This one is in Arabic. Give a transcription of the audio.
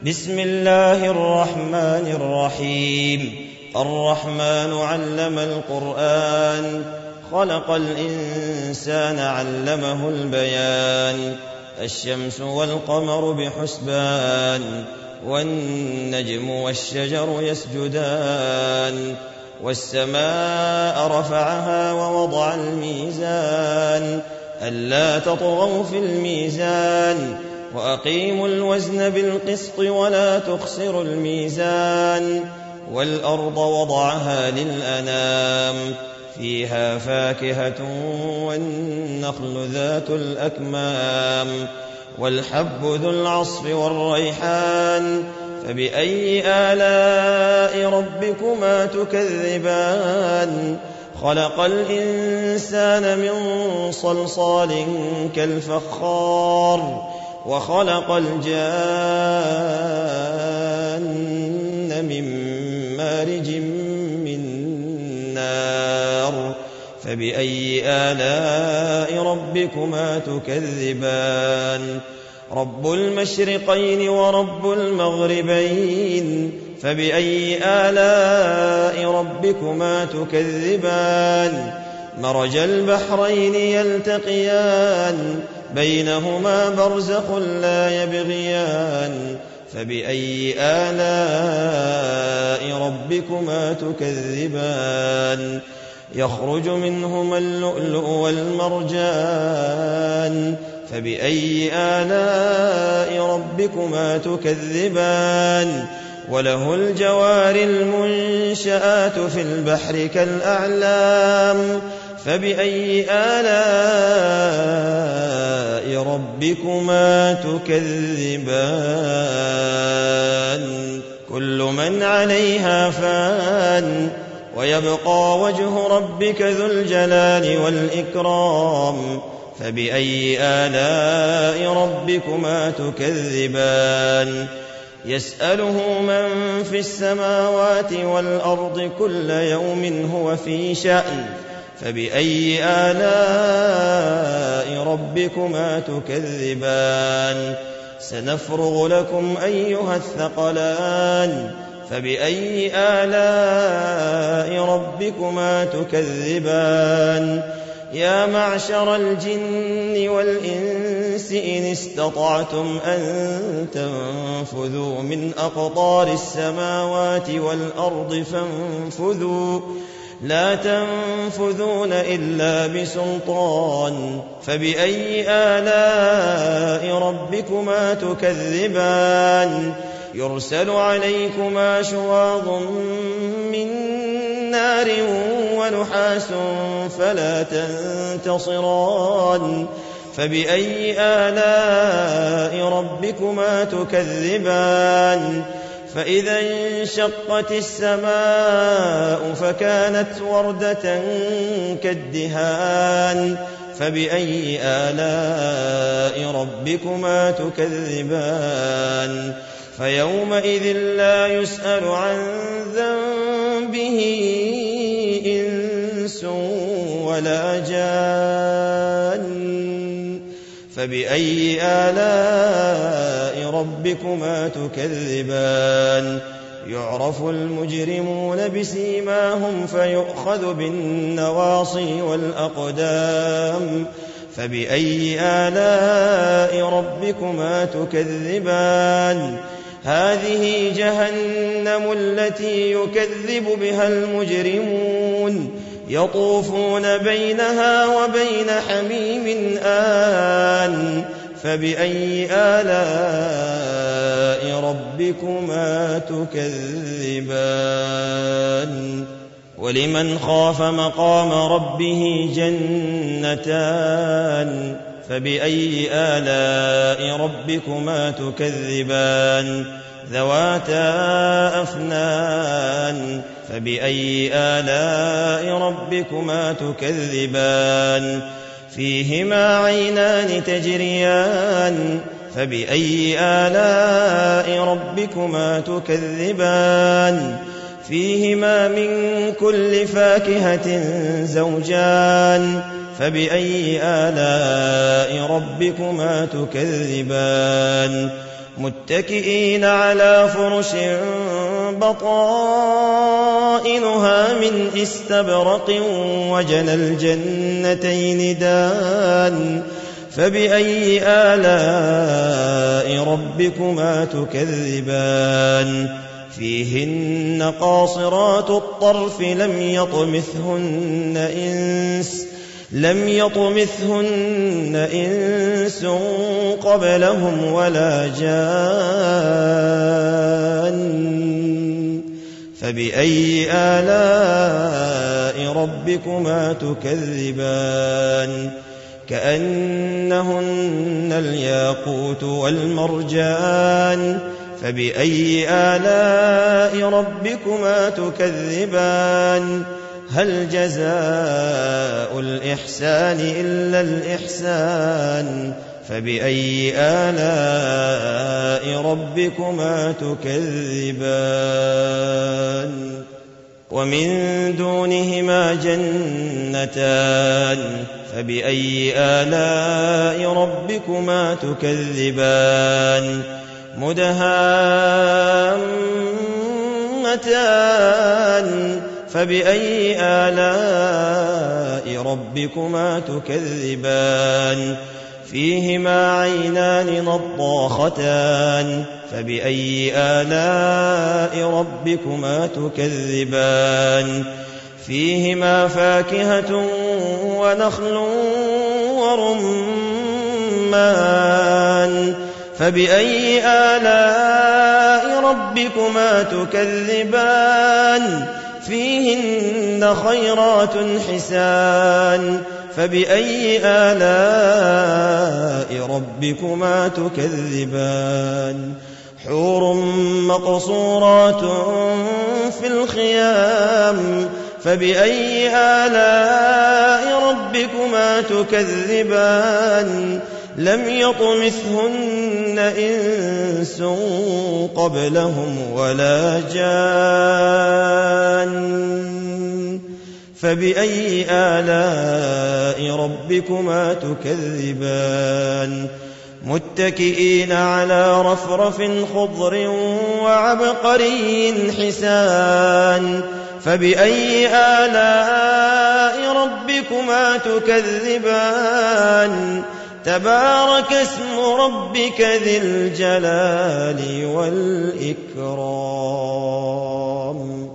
بسم الله الرحمن الرحيم. الرحمن علم القرآن، خلق الإنسان علمه البيان. الشمس والقمر بحسبان، والنجم والشجر يسجدان. والسماء رفعها ووضع الميزان، ألا تطغوا في الميزان، وأقيموا الوزن بالقسط ولا تخسروا الميزان. والأرض وضعها للأنام، فيها فاكهة والنخل ذات الأكمام، والحب ذو العصف والريحان. فبأي آلاء ربكما تكذبان؟ خلق الإنسان من صلصال كالفخار، وخلق الجان من مارج من نار. فبأي آلاء ربكما تكذبان؟ رب المشرقين ورب المغربين، فبأي آلاء ربكما تكذبان؟ مرج البحرين يلتقيان، بينهما برزخ لا يبغيان. فبأي آلاء ربكما تكذبان؟ يخرج منهما اللؤلؤ والمرجان. فبأي آلاء ربكما تكذبان؟ وله الجوار المنشآت في البحر كالأعلام. فبأي آلاء ربكما تكذبان؟ كل من عليها فان، ويبقى وجه ربك ذو الجلال والإكرام. فبأي آلاء ربكما تكذبان؟ يسأله من في السماوات والأرض كل يوم هو في شأن. فبأي آلاء ربكما تكذبان؟ سنفرغ لكم أيها الثقلان. فبأي آلاء ربكما تكذبان؟ يا معشر الجن والإنس إن استطعتم أن تنفذوا من أقطار السماوات والأرض فانفذوا، لا تنفذون إلا بسلطان. فبأي آلاء ربكما تكذبان؟ يرسل عليكما شواظ من نار ونحاس فلا تنتصران. فبأي آلاء ربكما تكذبان؟ فإذا انشقت السماء فكانت وردة كالدهان. فبأي آلاء ربكما تكذبان؟ فيومئذ لا يسأل عن ذنبه إنس ولا جان. فبأي آلاء ربكما تكذبان؟ يعرف المجرمون بسيماهم فيؤخذ بالنواصي والأقدام. فبأي آلاء ربكما تكذبان؟ هذه جهنم التي يكذب بها المجرمون، يطوفون بينها وبين حميم آن. فبأي آلاء ربكما تكذبان؟ ولمن خاف مقام ربه جنتان. فبأي آلاء ربكما تكذبان؟ ذواتا أفنان. فبأي آلاء ربكما تكذبان؟ فيهما عينان تجريان. فبأي آلاء ربكما تكذبان؟ فيهما من كل فاكهة زوجان. فبأي آلاء ربكما تكذبان؟ متكئين على فرش بطائنها من استبرق وجنى الجنتين دان فبأي آلاء ربكما تكذبان فيهن قاصرات الطرف لم يطمثهن إنس قبلهم ولا جان فبأي آلاء ربكما تكذبان كأنهن الياقوت والمرجان فبأي آلاء ربكما تكذبان هل جزاء الإحسان إلا الإحسان فبأي آلاء ربكما تكذبان ومن دونهما جنتان فبأي آلاء ربكما تكذبان مدهامتان فبأي آلاء ربكما تكذبان فيهما عينان نضاختان فبأي آلاء ربكما تكذبان فيهما فاكهة ونخل ورمان فبأي آلاء ربكما تكذبان فيهن خيرات حسان فبأي آلاء ربكما تكذبان حور مقصورات في الخيام فبأي آلاء ربكما تكذبان لم يطمثهن إنس قبلهم ولا جان فبأي آلاء ربكما تكذبان متكئين على رفرف خضر وعبقري حسان فبأي آلاء ربكما تكذبان تبارك اسم ربك ذي الجلال والإكرام